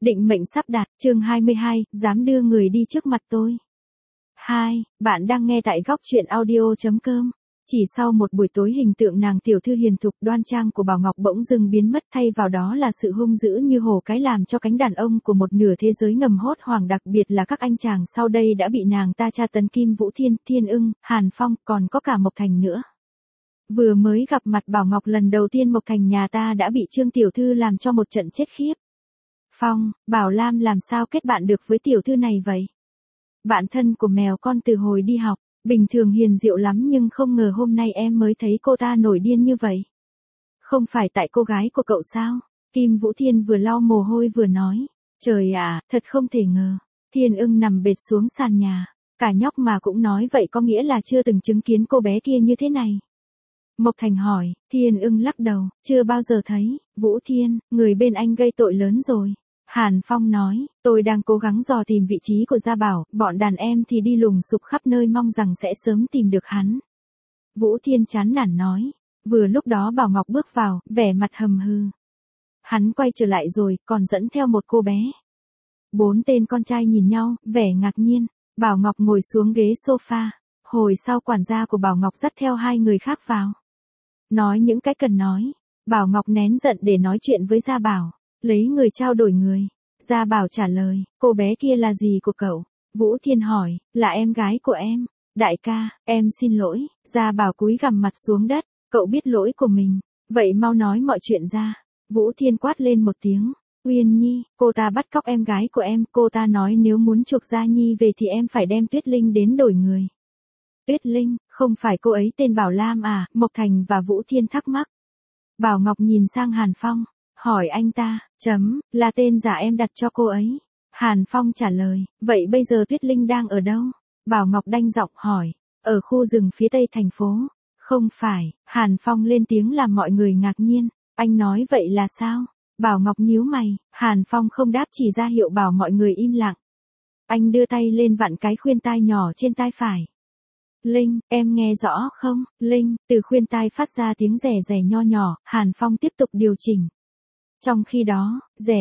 Định mệnh sắp đặt, chương 22, dám đưa người đi trước mặt tôi. 2. Bạn đang nghe tại góc truyện audio.com. Chỉ sau một buổi tối hình tượng nàng tiểu thư hiền thục đoan trang của Bảo Ngọc bỗng dưng biến mất, thay vào đó là sự hung dữ như hổ cái, làm cho cánh đàn ông của một nửa thế giới ngầm hốt hoảng, đặc biệt là các anh chàng sau đây đã bị nàng ta tra tấn: Kim Vũ Thiên, Thiên Ưng, Hàn Phong, còn có cả Mộc Thành nữa. Vừa mới gặp mặt Bảo Ngọc lần đầu tiên, Mộc Thành nhà ta đã bị Trương tiểu thư làm cho một trận chết khiếp. Phong, Bảo Lam làm sao kết bạn được với tiểu thư này vậy? Bạn thân của mèo con từ hồi đi học, bình thường hiền diệu lắm nhưng không ngờ hôm nay em mới thấy cô ta nổi điên như vậy. Không phải tại cô gái của cậu sao? Kim Vũ Thiên vừa lau mồ hôi vừa nói. Trời ạ, thật không thể ngờ. Thiên Ưng nằm bệt xuống sàn nhà. Cả nhóc mà cũng nói vậy có nghĩa là chưa từng chứng kiến cô bé kia như thế này. Mộc Thành hỏi, Thiên Ưng lắc đầu, chưa bao giờ thấy. Vũ Thiên, người bên anh gây tội lớn rồi. Hàn Phong nói, tôi đang cố gắng dò tìm vị trí của Gia Bảo, bọn đàn em thì đi lùng sục khắp nơi mong rằng sẽ sớm tìm được hắn. Vũ Thiên chán nản nói, vừa lúc đó Bảo Ngọc bước vào, vẻ mặt hầm hừ. Hắn quay trở lại rồi, còn dẫn theo một cô bé. 4 tên con trai nhìn nhau, vẻ ngạc nhiên. Bảo Ngọc ngồi xuống ghế sofa. Hồi sau quản gia của Bảo Ngọc dắt theo 2 người khác vào. Nói những cái cần nói. Bảo Ngọc nén giận để nói chuyện với Gia Bảo. Lấy người trao đổi người. Gia Bảo trả lời, cô bé kia là gì của cậu? Vũ Thiên hỏi, là em gái của em. Đại ca, em xin lỗi. Gia Bảo cúi gằm mặt xuống đất, cậu biết lỗi của mình. Vậy mau nói mọi chuyện ra. Vũ Thiên quát lên một tiếng. Uyên Nhi, cô ta bắt cóc em gái của em, cô ta nói nếu muốn chuộc Gia Nhi về thì em phải đem Tuyết Linh đến đổi người. Tuyết Linh, không phải cô ấy tên Bảo Lam à? Mộc Thành và Vũ Thiên thắc mắc. Bảo Ngọc nhìn sang Hàn Phong. Hỏi anh ta, là tên giả em đặt cho cô ấy. Hàn Phong trả lời, vậy bây giờ Tuyết Linh đang ở đâu? Bảo Ngọc đanh giọng hỏi, ở khu rừng phía tây thành phố. Không phải, Hàn Phong lên tiếng làm mọi người ngạc nhiên, anh nói vậy là sao? Bảo Ngọc nhíu mày, Hàn Phong không đáp, chỉ ra hiệu bảo mọi người im lặng. Anh đưa tay lên vặn cái khuyên tai nhỏ trên tai phải. Linh, em nghe rõ không? Linh, từ khuyên tai phát ra tiếng rè rè nho nhỏ, Hàn Phong tiếp tục điều chỉnh. Trong khi đó,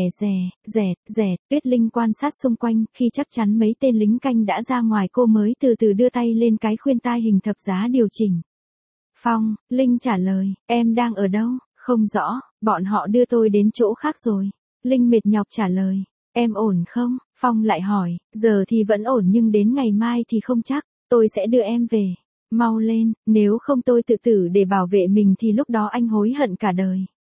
rè, Tuyết Linh quan sát xung quanh, khi chắc chắn mấy tên lính canh đã ra ngoài cô mới từ từ đưa tay lên cái khuyên tai hình thập giá điều chỉnh. Phong, Linh trả lời, em đang ở đâu? Không rõ, bọn họ đưa tôi đến chỗ khác rồi. Linh mệt nhọc trả lời, em ổn không? Phong lại hỏi, giờ thì vẫn ổn nhưng đến ngày mai thì không chắc, tôi sẽ đưa em về. Mau lên, nếu không tôi tự tử để bảo vệ mình thì lúc đó anh hối hận cả đời.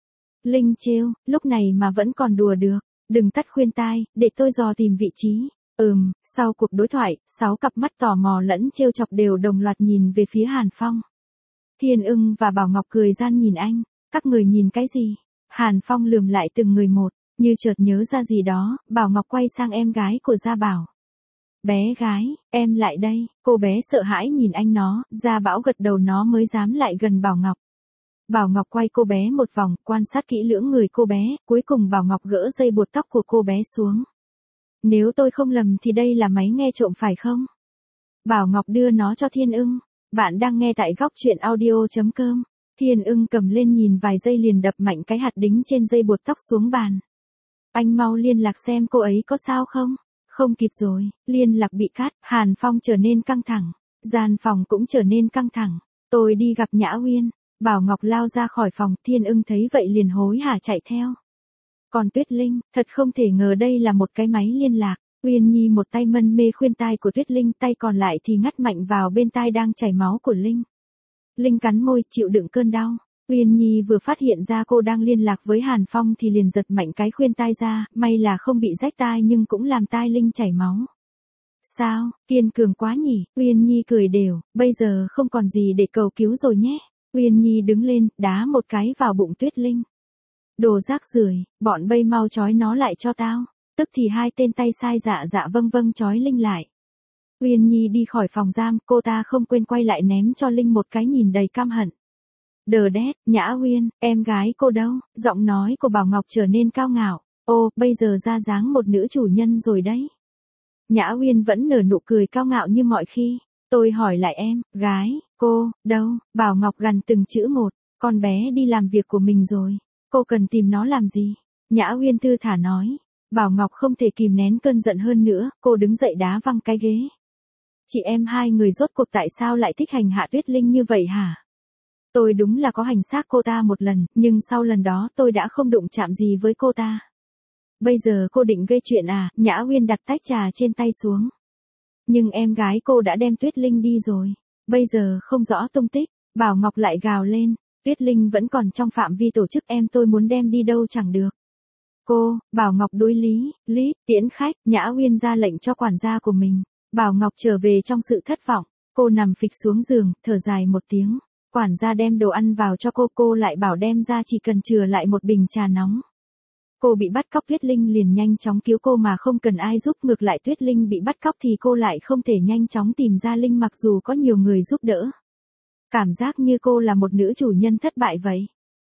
Linh trêu, lúc này mà vẫn còn đùa được, đừng tắt khuyên tai, để tôi dò tìm vị trí. Sau cuộc đối thoại, 6 cặp mắt tò mò lẫn trêu chọc đều đồng loạt nhìn về phía Hàn Phong. Thiên Ưng và Bảo Ngọc cười gian nhìn anh, các người nhìn cái gì? Hàn Phong lườm lại từng người một, như chợt nhớ ra gì đó, Bảo Ngọc quay sang em gái của Gia Bảo. Bé gái, em lại đây, cô bé sợ hãi nhìn anh nó, Gia Bảo gật đầu nó mới dám lại gần Bảo Ngọc. Bảo Ngọc quay cô bé một vòng, quan sát kỹ lưỡng người cô bé, cuối cùng Bảo Ngọc gỡ dây buộc tóc của cô bé xuống. Nếu tôi không lầm thì đây là máy nghe trộm phải không? Bảo Ngọc đưa nó cho Thiên Ưng. Bạn đang nghe tại góc truyện audio.com. Thiên Ưng cầm lên nhìn vài giây liền đập mạnh cái hạt đính trên dây buộc tóc xuống bàn. Anh mau liên lạc xem cô ấy có sao không? Không kịp rồi, liên lạc bị cắt, Hàn Phong trở nên căng thẳng. Gian phòng cũng trở nên căng thẳng. Tôi đi gặp Nhã Uyên. Bảo Ngọc lao ra khỏi phòng, Thiên Ưng thấy vậy liền hối hả chạy theo. Còn Tuyết Linh, thật không thể ngờ đây là một cái máy liên lạc. Uyên Nhi một tay mân mê khuyên tai của Tuyết Linh, tay còn lại thì ngắt mạnh vào bên tai đang chảy máu của Linh. Linh cắn môi, chịu đựng cơn đau. Uyên Nhi vừa phát hiện ra cô đang liên lạc với Hàn Phong thì liền giật mạnh cái khuyên tai ra, may là không bị rách tai nhưng cũng làm tai Linh chảy máu. Sao, kiên cường quá nhỉ? Uyên Nhi cười đều, bây giờ không còn gì để cầu cứu rồi nhé. Uyên Nhi đứng lên, đá một cái vào bụng Tuyết Linh. Đồ rác rưởi, bọn bây mau trói nó lại cho tao. Tức thì 2 tên tay sai dạ vâng trói Linh lại. Uyên Nhi đi khỏi phòng giam, cô ta không quên quay lại ném cho Linh một cái nhìn đầy căm hận. Đờ đét, Nhã Uyên, em gái cô đâu? Giọng nói của Bảo Ngọc trở nên cao ngạo. Ô, bây giờ ra dáng một nữ chủ nhân rồi đấy. Nhã Uyên vẫn nở nụ cười cao ngạo như mọi khi. Tôi hỏi lại em, gái, cô, đâu? Bảo Ngọc gằn từng chữ một, con bé đi làm việc của mình rồi. Cô cần tìm nó làm gì? Nhã Uyên thư thả nói. Bảo Ngọc không thể kìm nén cơn giận hơn nữa, cô đứng dậy đá văng cái ghế. Chị em hai người rốt cuộc tại sao lại thích hành hạ Tuyết Linh như vậy hả? Tôi đúng là có hành xác cô ta một lần, nhưng sau lần đó tôi đã không đụng chạm gì với cô ta. Bây giờ cô định gây chuyện à? Nhã Uyên đặt tách trà trên tay xuống. Nhưng em gái cô đã đem Tuyết Linh đi rồi. Bây giờ không rõ tung tích. Bảo Ngọc lại gào lên. Tuyết Linh vẫn còn trong phạm vi tổ chức em, tôi muốn đem đi đâu chẳng được. Cô, Bảo Ngọc đối lý, tiễn khách. Nhã Uyên ra lệnh cho quản gia của mình. Bảo Ngọc trở về trong sự thất vọng. Cô nằm phịch xuống giường, thở dài một tiếng. Quản gia đem đồ ăn vào cho cô lại bảo đem ra chỉ cần chừa lại một bình trà nóng. Cô bị bắt cóc, Tuyết Linh liền nhanh chóng cứu cô mà không cần ai giúp, ngược lại Tuyết Linh bị bắt cóc thì cô lại không thể nhanh chóng tìm ra Linh mặc dù có nhiều người giúp đỡ. Cảm giác như cô là một nữ chủ nhân thất bại vậy.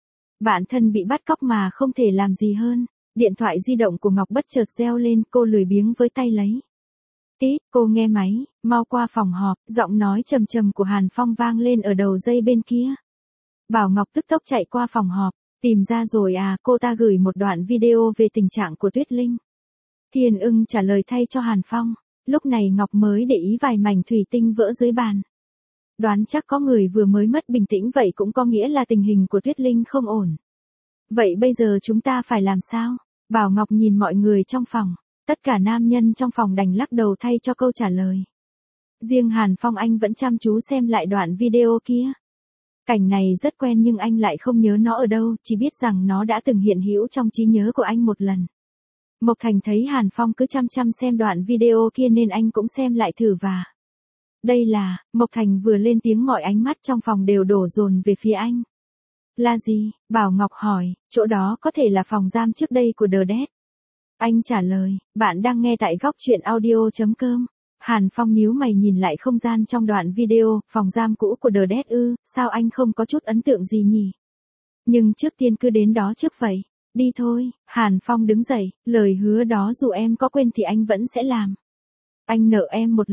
Bản thân bị bắt cóc mà không thể làm gì hơn. Điện thoại di động của Ngọc bất chợt reo lên, cô lười biếng với tay lấy. Tít, cô nghe máy, mau qua phòng họp, giọng nói trầm trầm của Hàn Phong vang lên ở đầu dây bên kia. Bảo Ngọc tức tốc chạy qua phòng họp, tìm ra rồi à, cô ta gửi một đoạn video về tình trạng của Tuyết Linh. Thiên Ưng trả lời thay cho Hàn Phong, lúc này Ngọc mới để ý vài mảnh thủy tinh vỡ dưới bàn. Đoán chắc có người vừa mới mất bình tĩnh, vậy cũng có nghĩa là tình hình của Tuyết Linh không ổn. Vậy bây giờ chúng ta phải làm sao? Bảo Ngọc nhìn mọi người trong phòng. Tất cả nam nhân trong phòng đành lắc đầu thay cho câu trả lời. Riêng Hàn Phong anh vẫn chăm chú xem lại đoạn video kia. Cảnh này rất quen nhưng anh lại không nhớ nó ở đâu, chỉ biết rằng nó đã từng hiện hữu trong trí nhớ của anh một lần. Mộc Thành thấy Hàn Phong cứ chăm xem đoạn video kia nên anh cũng xem lại thử và. Đây là, Mộc Thành vừa lên tiếng mọi ánh mắt trong phòng đều đổ dồn về phía anh. Là gì? Bảo Ngọc hỏi, chỗ đó có thể là phòng giam trước đây của The Dead. Anh trả lời, bạn đang nghe tại góc truyện audio.com. Hàn Phong nhíu mày nhìn lại không gian trong đoạn video, phòng giam cũ của The Dead ư, sao anh không có chút ấn tượng gì nhỉ? Nhưng trước tiên cứ đến đó trước vậy. Đi thôi, Hàn Phong đứng dậy, lời hứa đó dù em có quên thì anh vẫn sẽ làm. Anh nợ em một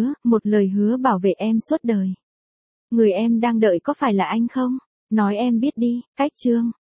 lời hứa bảo vệ em suốt đời. Người em đang đợi có phải là anh không? Nói em biết đi, cách chương.